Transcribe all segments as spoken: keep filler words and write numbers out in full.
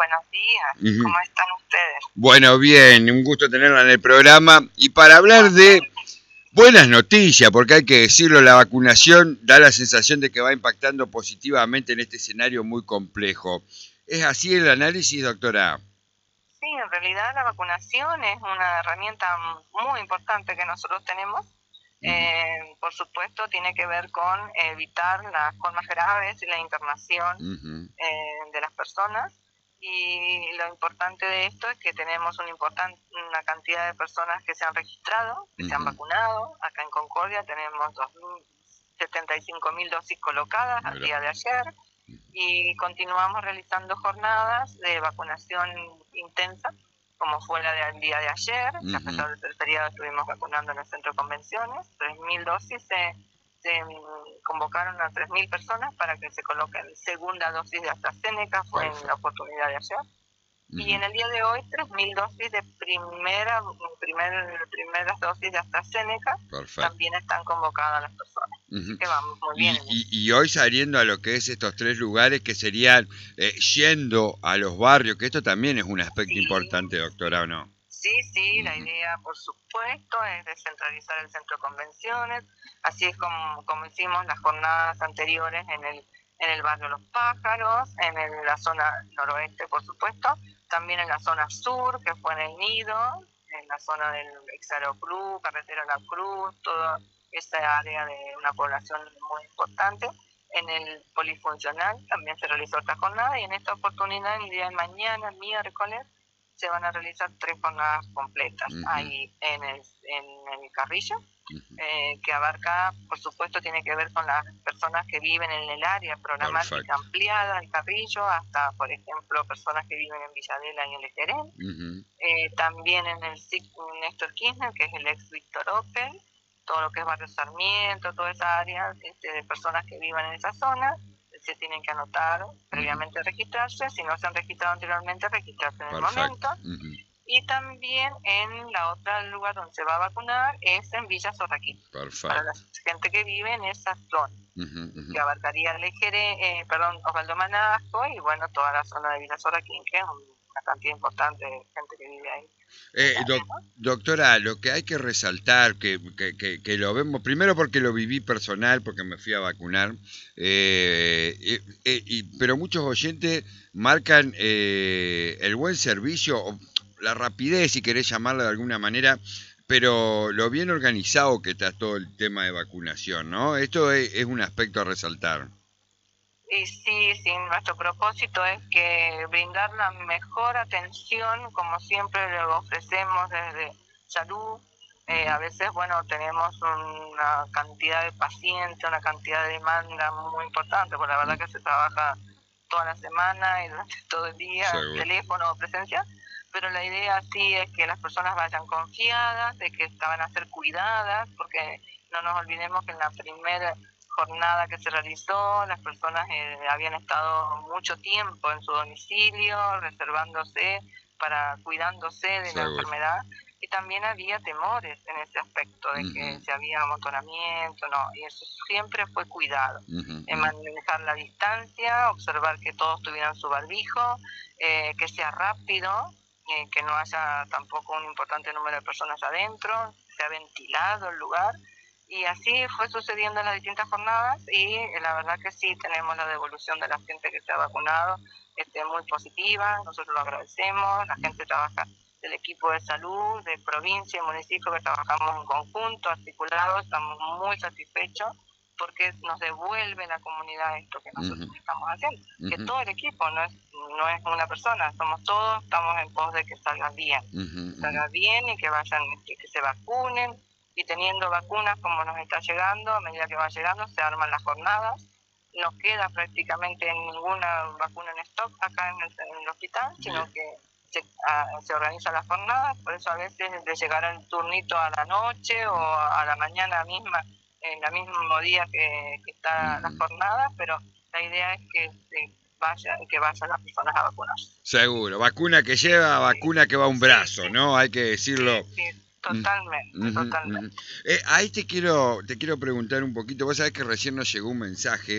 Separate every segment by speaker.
Speaker 1: buenos días.
Speaker 2: Uh-huh.
Speaker 1: ¿Cómo están ustedes?
Speaker 2: Bueno, bien, un gusto tenerla en el programa. Y para hablar de buenas noticias, porque hay que decirlo, la vacunación da la sensación de que va impactando positivamente en este escenario muy complejo. ¿Es así el análisis, doctora?
Speaker 1: Sí, en realidad la vacunación es una herramienta muy importante que nosotros tenemos. Eh, por supuesto, tiene que ver con evitar las formas graves y la internación
Speaker 2: Uh-huh.
Speaker 1: eh, de las personas. Y lo importante de esto es que tenemos una, important, una cantidad de personas que se han registrado, que uh-huh. se han vacunado. Acá en Concordia tenemos setenta y cinco mil dosis colocadas al día de ayer. Y continuamos realizando jornadas de vacunación intensa, como fue la del día de ayer, uh-huh. que a pesar del feriado estuvimos vacunando en el centro de convenciones. tres mil dosis se, se convocaron a tres mil personas para que se coloquen segunda dosis de AstraZeneca, fue Perfecto. En la oportunidad de ayer. Uh-huh. Y en el día de hoy, tres mil dosis de primera, primer, primeras dosis de AstraZeneca Perfecto. También están convocadas las personas. Uh-huh. Así que vamos muy bien.
Speaker 2: Y, y, y hoy saliendo a lo que es estos tres lugares que serían eh, yendo a los barrios, que esto también es un aspecto sí. importante, doctora, ¿o no?
Speaker 1: Sí, sí, uh-huh. la idea, por supuesto, es descentralizar el centro de convenciones, así es como, como hicimos las jornadas anteriores en el, en el barrio Los Pájaros, en el, la zona noroeste, por supuesto, también en la zona sur, que fue en el Nido, en la zona del Exaro Cruz, Carretera La Cruz, toda esa área de una población muy importante. En el polifuncional también se realizó otra jornada y en esta oportunidad, el día de mañana, miércoles, se van a realizar tres jornadas completas. Uh-huh. Ahí en el, en el Carrillo, uh-huh. eh, que abarca, por supuesto, tiene que ver con las personas que viven en el área programática Perfecto. Ampliada, el Carrillo, hasta, por ejemplo, personas que viven en Villadela y en Lejerén. Uh-huh. Eh, también en el S I C Néstor Kirchner, que es el ex Víctor Opel, todo lo que es Barrio Sarmiento, toda esa área este, de personas que vivan en esa zona, se tienen que anotar, previamente uh-huh. registrarse, si no se han registrado anteriormente, registrarse en Perfecto. El momento. Uh-huh. Y también en la otra lugar donde se va a vacunar es en Villa Sorraquín, para la gente que vive en esa zona, uh-huh, uh-huh. que abarcaría Lejere, eh, perdón, Osvaldo Manasco y bueno, toda la zona de Villa Sorraquín, que es una cantidad importante de gente que vive ahí.
Speaker 2: Eh, doc, doctora, lo que hay que resaltar, que, que, que, que lo vemos, primero porque lo viví personal, porque me fui a vacunar, eh, eh, eh, y, pero muchos oyentes marcan eh, el buen servicio, o la rapidez, si querés llamarla de alguna manera, pero lo bien organizado que está todo el tema de vacunación, ¿no? Esto es, es un aspecto a resaltar.
Speaker 1: Y sí, sí, nuestro propósito es que brindar la mejor atención, como siempre lo ofrecemos desde salud. Eh, a veces, bueno, tenemos una cantidad de pacientes, una cantidad de demanda muy importante, porque la verdad que se trabaja toda la semana y durante todo el día, Seguro. Teléfono o presencia, pero la idea sí es que las personas vayan confiadas, de que van a ser cuidadas, porque no nos olvidemos que en la primera jornada que se realizó, las personas eh, habían estado mucho tiempo en su domicilio, reservándose, para cuidándose de Seguro. La enfermedad, y también había temores en ese aspecto, de uh-huh. que si había amontonamiento, no, y eso siempre fue cuidado, uh-huh. en manejar la distancia, observar que todos tuvieran su barbijo, eh, que sea rápido, eh, que no haya tampoco un importante número de personas adentro, sea ventilado el lugar. Y así fue sucediendo en las distintas jornadas y eh, la verdad que sí tenemos la devolución de la gente que se ha vacunado este, muy positiva, nosotros lo agradecemos, la gente trabaja del equipo de salud, de provincia y municipio que trabajamos en conjunto, articulados, estamos muy satisfechos porque nos devuelve la comunidad esto que nosotros uh-huh. estamos haciendo, uh-huh. que todo el equipo, no es, no es una persona, somos todos, estamos en pos de que salgan bien, uh-huh. que salgan bien y que vayan, que, que se vacunen. Y teniendo vacunas como nos está llegando, a medida que va llegando, se arman las jornadas. No queda prácticamente ninguna vacuna en stock acá en el, en el hospital, sino Bien. que se, a, se organizan las jornadas. Por eso a veces le llegará el turnito a la noche o a la mañana misma, en el mismo día que, que está uh-huh. las jornadas, pero la idea es que se vaya, que vayan las personas a vacunarse.
Speaker 2: Seguro, vacuna que lleva, vacuna que va a un brazo, sí, sí. ¿no? Hay que decirlo.
Speaker 1: Sí, sí. Totalmente, uh-huh, totalmente.
Speaker 2: Uh-huh. Eh, ahí te quiero, te quiero preguntar un poquito, vos sabés que recién nos llegó un mensaje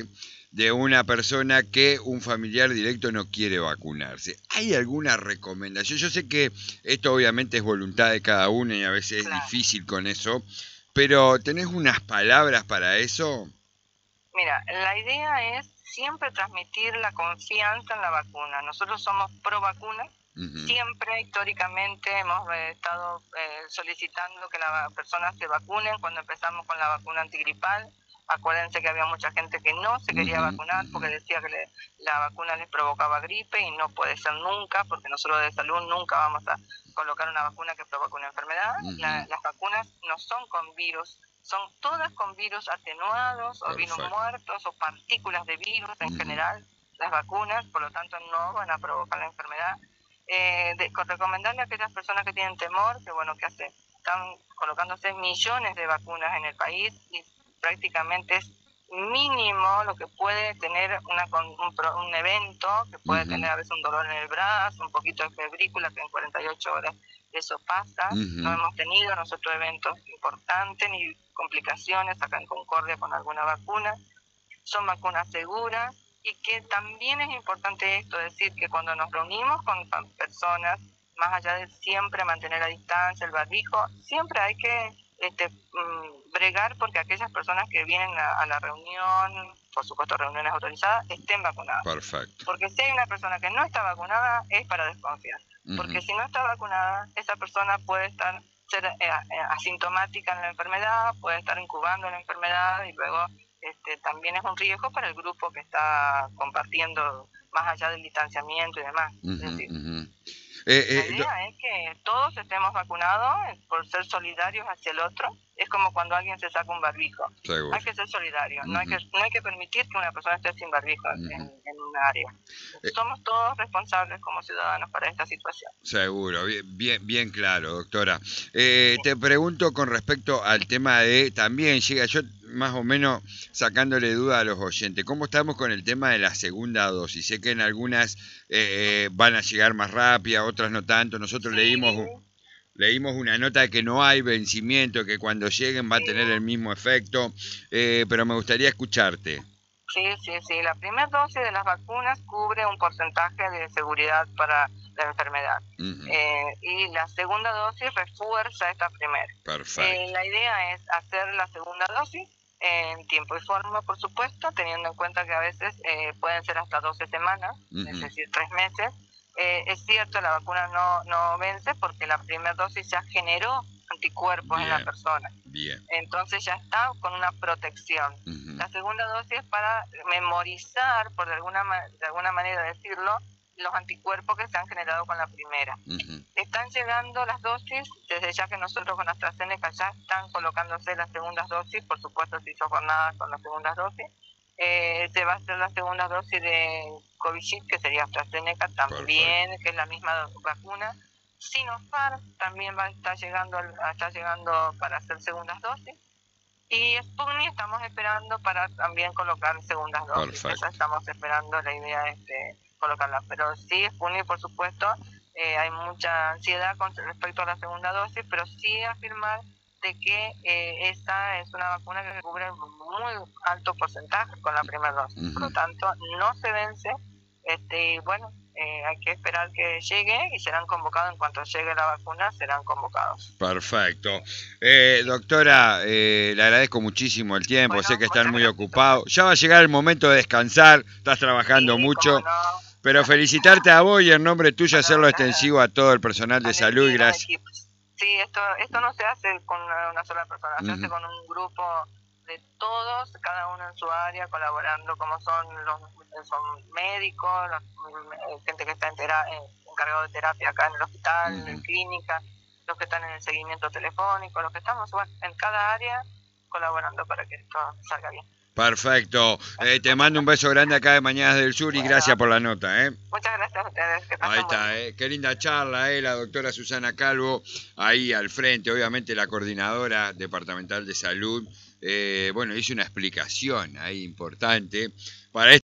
Speaker 2: de una persona que un familiar directo no quiere vacunarse. ¿Hay alguna recomendación? Yo sé que esto obviamente es voluntad de cada uno y a veces es
Speaker 1: Claro.
Speaker 2: difícil con eso, pero ¿tenés unas palabras para eso?
Speaker 1: Mira, la idea es siempre transmitir la confianza en la vacuna. Nosotros somos pro vacuna. Uh-huh. Siempre, históricamente, hemos eh, estado eh, solicitando que las personas se vacunen cuando empezamos con la vacuna antigripal. Acuérdense que había mucha gente que no se quería uh-huh. vacunar porque decía que le, la vacuna les provocaba gripe y no puede ser nunca, porque nosotros de salud nunca vamos a colocar una vacuna que provoque una enfermedad. Uh-huh. La, las vacunas no son con virus, son todas con virus atenuados o virus muertos o partículas de virus en uh-huh. general, las vacunas, por lo tanto no van a provocar la enfermedad. Eh, de, con recomendarle a aquellas personas que tienen temor, que bueno, que hace, están colocándose millones de vacunas en el país y prácticamente es mínimo lo que puede tener una, un, un evento, que puede uh-huh. tener a veces un dolor en el brazo, un poquito de febrícula, que en cuarenta y ocho horas eso pasa. Uh-huh. No hemos tenido nosotros eventos importantes ni complicaciones acá en Concordia con alguna vacuna. Son vacunas seguras. Y que también es importante esto, decir que cuando nos reunimos con personas, más allá de siempre mantener la distancia, el barbijo, siempre hay que este, bregar porque aquellas personas que vienen a, a la reunión, por supuesto reuniones autorizadas, estén vacunadas.
Speaker 2: Perfecto.
Speaker 1: Porque si hay una persona que no está vacunada, es para desconfiar. Uh-huh. Porque si no está vacunada, esa persona puede estar ser eh, asintomática en la enfermedad, puede estar incubando la enfermedad y luego... Este, también es un riesgo para el grupo que está compartiendo más allá del distanciamiento y demás. Uh-huh, es decir, uh-huh. eh, eh, la idea es que todos estemos vacunados por ser solidarios hacia el otro. Es como cuando alguien se saca un barbijo.
Speaker 2: Seguro.
Speaker 1: Hay que ser solidarios. Uh-huh. No hay que, no hay que permitir que una persona esté sin barbijo uh-huh. en, en un área. Eh, Somos todos responsables como ciudadanos para esta situación.
Speaker 2: Seguro, bien, bien, bien claro, doctora. Eh, sí. Te pregunto con respecto al tema de, también llega, yo más o menos sacándole duda a los oyentes, ¿cómo estamos con el tema de la segunda dosis? Sé que en algunas eh, van a llegar más rápida, otras no tanto. Nosotros sí. leímos... Leímos una nota de que no hay vencimiento, que cuando lleguen va a tener el mismo efecto, eh, pero me gustaría escucharte.
Speaker 1: Sí, sí, sí. La primera dosis de las vacunas cubre un porcentaje de seguridad para la enfermedad. Uh-huh. eh, y la segunda dosis refuerza esta primera.
Speaker 2: Perfecto.
Speaker 1: Eh, la idea es hacer la segunda dosis en tiempo y forma, por supuesto, teniendo en cuenta que a veces eh, pueden ser hasta doce semanas, uh-huh. es decir, tres meses. Eh, es cierto, la vacuna no, no vence porque la primera dosis ya generó anticuerpos bien, en la persona.
Speaker 2: Bien.
Speaker 1: Entonces ya está con una protección. Uh-huh. La segunda dosis es para memorizar, por de alguna, de alguna manera decirlo, los anticuerpos que se han generado con la primera. Uh-huh. Están llegando las dosis, desde ya que nosotros con AstraZeneca ya están colocándose las segundas dosis, por supuesto se hizo jornadas con las segundas dosis. Eh, se va a hacer la segunda dosis de Covishield, que sería AstraZeneca también, perfecto, que es la misma vacuna. Sinopharm también va a estar llegando, está llegando para hacer segundas dosis. Y Sputnik estamos esperando para también colocar segundas dosis. Esa estamos esperando, la idea es de colocarla. Pero sí, Sputnik, por supuesto, eh, hay mucha ansiedad con respecto a la segunda dosis, pero sí afirmar de que eh, esta es una vacuna que cubre un muy alto porcentaje con la primera dosis. Uh-huh. Por lo tanto, no se vence. Este, y bueno, eh, hay que esperar que llegue y serán convocados en cuanto llegue la vacuna, serán convocados.
Speaker 2: Perfecto. Eh, doctora, eh, le agradezco muchísimo el tiempo, bueno, sé que están muy ocupados. Ya va a llegar el momento de descansar, estás trabajando sí, mucho. No. Pero felicitarte a vos y en nombre tuyo bueno, hacerlo gracias. Extensivo a todo el personal de salud y gracias.
Speaker 1: Sí, esto esto no se hace con una, una sola persona, uh-huh. se hace con un grupo de todos, cada uno en su área, colaborando, como son los son médicos, los, gente que está en tera, encargado de terapia acá en el hospital, uh-huh. en clínica, los que están en el seguimiento telefónico, los que estamos bueno, en cada área colaborando para que esto salga bien.
Speaker 2: Perfecto. Eh, te mando un beso grande acá de Mañanas del Sur y bueno, gracias por la nota. ¿eh?
Speaker 1: Muchas gracias a ustedes. Que
Speaker 2: ahí está, eh. Qué linda charla, eh, la doctora Susana Calvo, ahí al frente, obviamente la coordinadora departamental de salud. Eh, bueno, hizo una explicación ahí importante para